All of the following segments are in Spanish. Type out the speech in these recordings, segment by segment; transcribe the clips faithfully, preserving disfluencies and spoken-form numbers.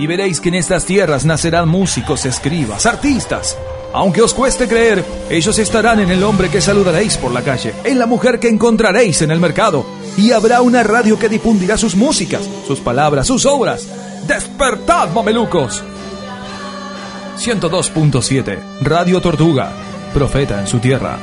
y veréis que en estas tierras nacerán músicos, escribas, artistas. Aunque os cueste creer, ellos estarán en el hombre que saludaréis por la calle, en la mujer que encontraréis en el mercado, y habrá una radio que difundirá sus músicas, sus palabras, sus obras. ¡Despertad, mamelucos! ciento dos punto siete, Radio Tortuga, profeta en su tierra.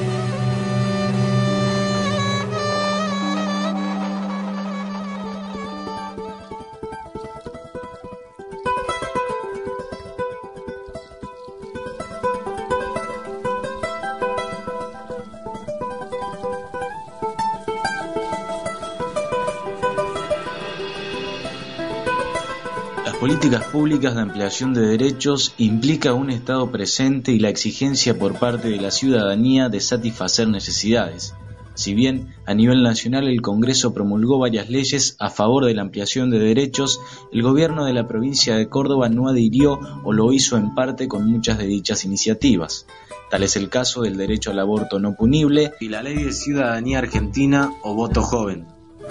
Políticas públicas de ampliación de derechos implica un Estado presente y la exigencia por parte de la ciudadanía de satisfacer necesidades. Si bien a nivel nacional el Congreso promulgó varias leyes a favor de la ampliación de derechos, el gobierno de la provincia de Córdoba no adhirió o lo hizo en parte con muchas de dichas iniciativas. Tal es el caso del derecho al aborto no punible y la Ley de Ciudadanía Argentina o Voto Joven.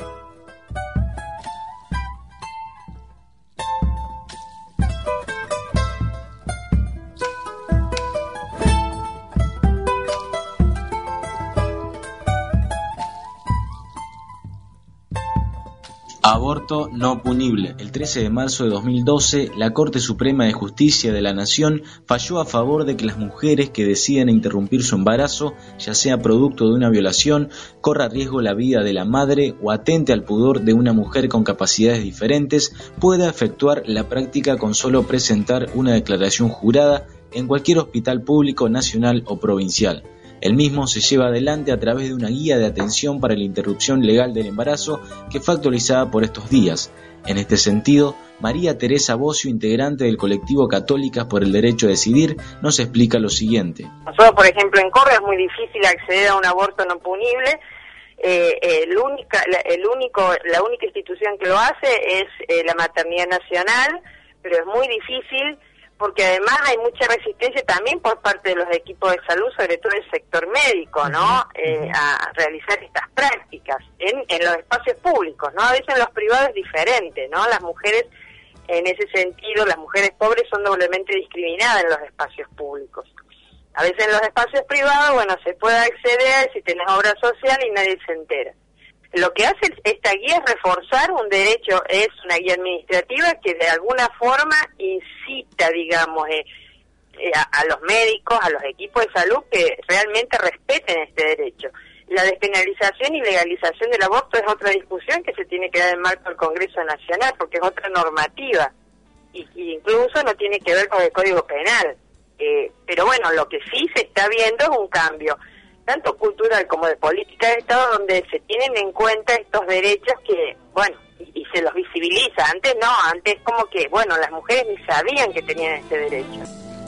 Aborto no punible. El trece de marzo de dos mil doce, la Corte Suprema de Justicia de la Nación falló a favor de que las mujeres que deciden interrumpir su embarazo, ya sea producto de una violación, corra riesgo la vida de la madre o atente al pudor de una mujer con capacidades diferentes, pueda efectuar la práctica con solo presentar una declaración jurada en cualquier hospital público, nacional o provincial. El mismo se lleva adelante a través de una guía de atención para la interrupción legal del embarazo que fue actualizada por estos días. En este sentido, María Teresa Bocio, integrante del colectivo Católicas por el Derecho a Decidir, nos explica lo siguiente. Nosotros, por ejemplo, en Córdoba es muy difícil acceder a un aborto no punible. Eh, el única, la, el único, la única institución que lo hace es eh, la Maternidad Nacional, pero es muy difícil porque además hay mucha resistencia también por parte de los equipos de salud, sobre todo el sector médico, ¿no? Eh, a realizar estas prácticas en, en los espacios públicos, ¿no? A veces en los privados es diferente, ¿no? Las mujeres, en ese sentido, las mujeres pobres son doblemente discriminadas en los espacios públicos. A veces en los espacios privados, bueno, se puede acceder si tenés obra social y nadie se entera. Lo que hace esta guía es reforzar un derecho, es una guía administrativa que de alguna forma incita, digamos, eh, eh, a, a los médicos, a los equipos de salud que realmente respeten este derecho. La despenalización y legalización del aborto es otra discusión que se tiene que dar en marco del Congreso Nacional, porque es otra normativa, y, y incluso no tiene que ver con el Código Penal. Eh, pero bueno, lo que sí se está viendo es un cambio, tanto cultural como de política de Estado, donde se tienen en cuenta estos derechos que, bueno, y, y se los visibiliza. Antes no, antes como que, bueno, las mujeres ni sabían que tenían este derecho.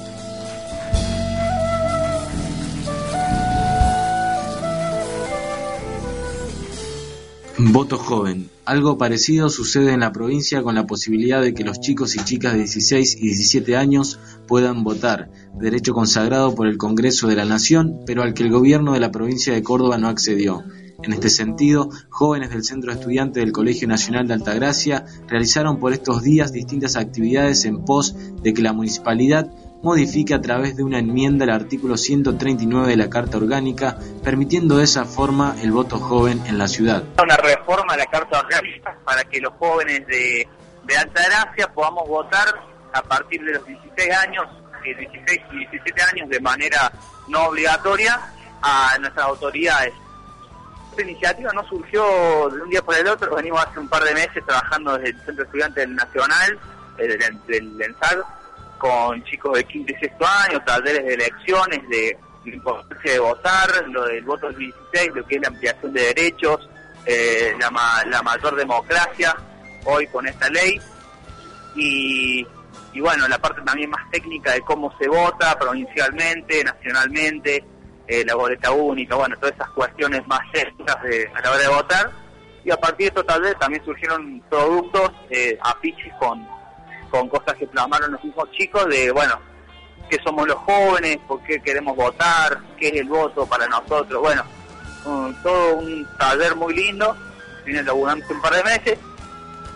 Voto joven. Algo parecido sucede en la provincia con la posibilidad de que los chicos y chicas de dieciséis y diecisiete años puedan votar, derecho consagrado por el Congreso de la Nación, pero al que el gobierno de la provincia de Córdoba no accedió. En este sentido, jóvenes del Centro de Estudiantes del Colegio Nacional de Altagracia realizaron por estos días distintas actividades en pos de que la municipalidad modifique a través de una enmienda el artículo ciento treinta y nueve de la Carta Orgánica, permitiendo de esa forma el voto joven en la ciudad. Una reforma de la Carta Orgánica para que los jóvenes de, de Altagracia podamos votar a partir de los dieciséis años, dieciséis y diecisiete años de manera no obligatoria a nuestras autoridades. Esta iniciativa no surgió de un día por el otro, venimos hace un par de meses trabajando desde el Centro de Estudiantes del Nacional, del, del, del ENSAG, con chicos de quinto y sexto año, talleres de elecciones, de la importancia de votar, lo del voto del dieciséis, lo que es la ampliación de derechos, eh, la, ma, la mayor democracia, hoy con esta ley, y, y bueno, la parte también más técnica de cómo se vota provincialmente, nacionalmente, eh, la boleta única, bueno, todas esas cuestiones más técnicas de, a la hora de votar, y a partir de estos talleres también surgieron productos, eh, afiches con con cosas que plasmaron los mismos chicos de, bueno, qué somos los jóvenes, por qué queremos votar, qué es el voto para nosotros, bueno, um, todo un taller muy lindo, viene laburando un par de meses,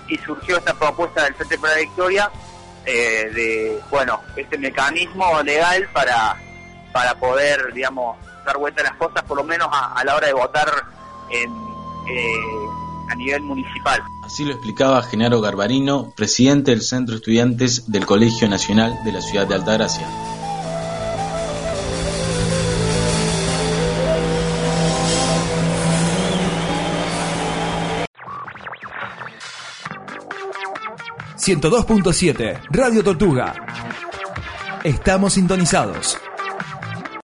y surgió esta propuesta del Frente por la Victoria eh, de, bueno, este mecanismo legal para, para poder, digamos, dar vuelta a las cosas, por lo menos a, a la hora de votar en, eh, a nivel municipal. Así lo explicaba Genaro Garbarino, presidente del Centro de Estudiantes del Colegio Nacional de la ciudad de Altagracia. ciento dos punto siete Radio Tortuga. Estamos sintonizados.